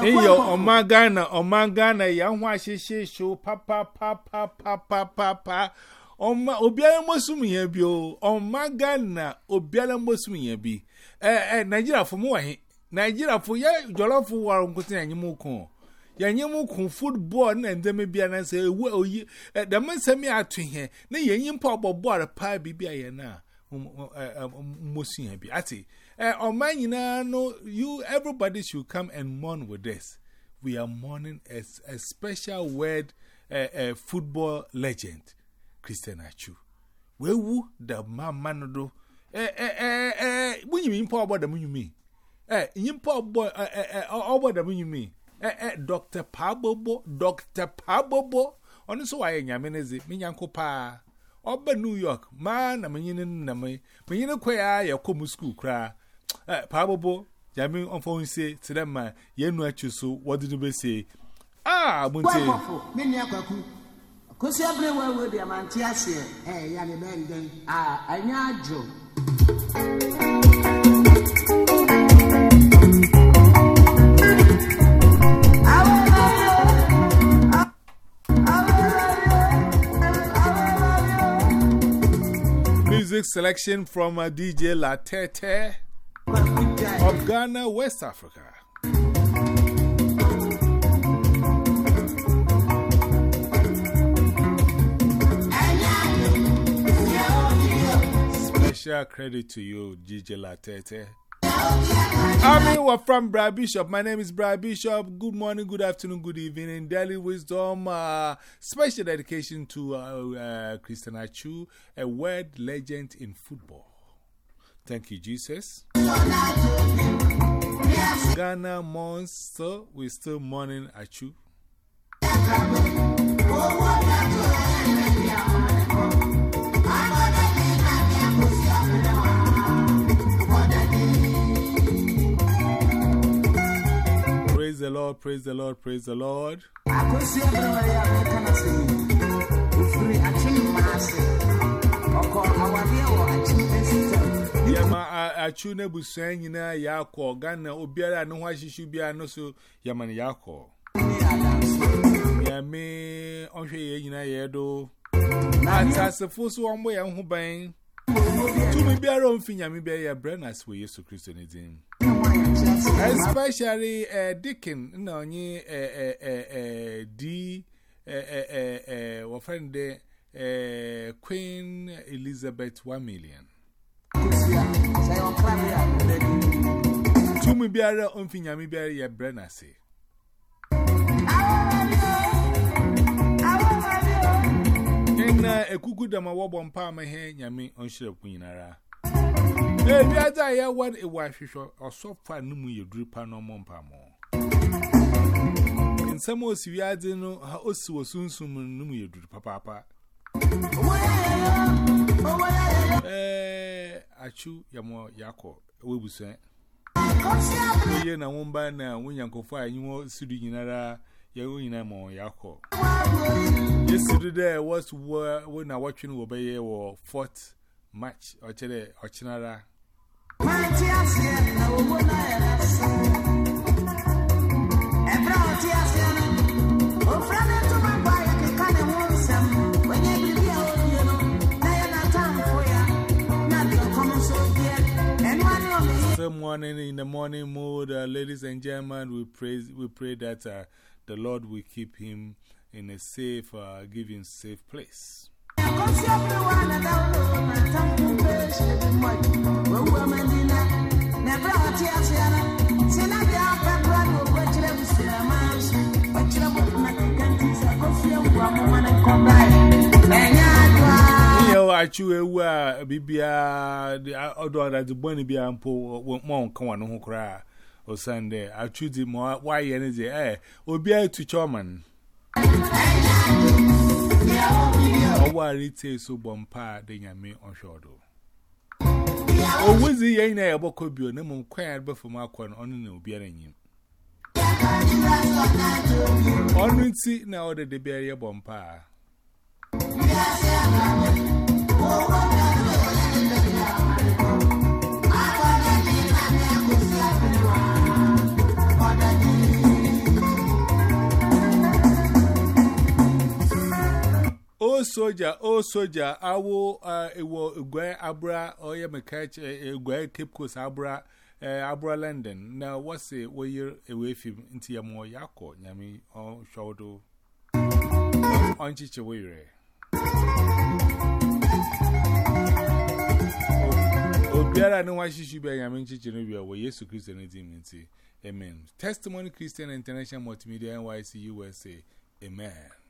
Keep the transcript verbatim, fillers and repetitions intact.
yo omagana omagana ya hwa hihye show papa papa papa papa Oma obiara mosum ya bi o omagana obiara mosum ya bi eh eh Nigeria fo mo wa he Nigeria fo ya jollof war nkotin anyim ko ya nyim ko football na ndem bia na say ewu oyi da mansami atu he na yenyim pa obobor pa bibia ye na mosun ya bi ati eh omanyina no you everybody should come and mourn with us. We are mourning a, a special word uh, uh, football legend Christian Achu. We woo the man do eh eh eh eh when you mean poor about the you mean eh you poor boy eh eh about the you mean eh eh Doctor Pabobo Doctor Pabobo on so why nyameneze me nyanko pa oba New York man na menyin na me menyin kwaya ya komu school kra eh Pabobo Jami on phone say to them man yenu achu so what did you say ah munte me nia kwaku kosi abrewa we dia manti ase eh ya ne benden ah anya ajo Music selection from a D J Latete of Ghana, West Africa. Special credit to you, D J Latete. I mean, we're from Brad Bishop. My name is Brad Bishop. Good morning, good afternoon, good evening. In Daily Wisdom, uh, special dedication to uh, uh, Christian Achu, a word legend in football. Thank you, Jesus. Ghana monster, we're still mourning Achu. Praise the Lord, praise the Lord, praise the Lord. Yama Achu ne busan yina yako Ghana obiara no hwa shishu bia no so yama ne yako. Yame onhwe ye yina yedo. Atasefo so ombo ya ho ban. Tumi biara omfinya me bia ya brenas we Yesu Kristo ne din. Especially uh, Dickin, no, ni uh, uh, uh, D, uh, uh, uh, uh, friend uh, Queen Elizabeth one million. Two me biara umfinya mi biara ya brena se. Ena ekuku da ma wobo mpa ma he nyame onhire kunyinara. Eh, the other year, what a wife or so far, no more you drip on Mompa more. In some ways, we are no, how also soon soon, no more you drip, papa. Eh, I chew Yamo Yako, we will say. We are now one by now, when Yanko fire, you won't see the Yanara, Yawinamo Yako. Yesterday was when I watching obey or fourth match or Chile or Chinara. Some morning in the morning mood, uh, ladies and gentlemen, we praise, we pray that uh, the Lord will keep him in a safe, uh, give him safe place. Achu ewa bibia the odo that the boni bia mpo mo nka wano ho kra o Sunday achu di mo why ye ne je eh obi a tu chairman o wari te so bompa de nyame onhwodo o wuzi ye na yeboko bio na mo kwan ba fam akọ no na obi ara nyim onu ti na o de de bia ye bompa soldier, oh soldier, I will, uh, it will go abra, or ya me catch a go Cape Coast abra, uh, abra London. Now, what's it, where you're away from into your more yako, yami, or shoulder on Chichaway. Obiara no why she should be a yamin chichinubia, where Yesu Christianity. Amen. Testimony Christian International Multimedia N Y C U S A. Amen.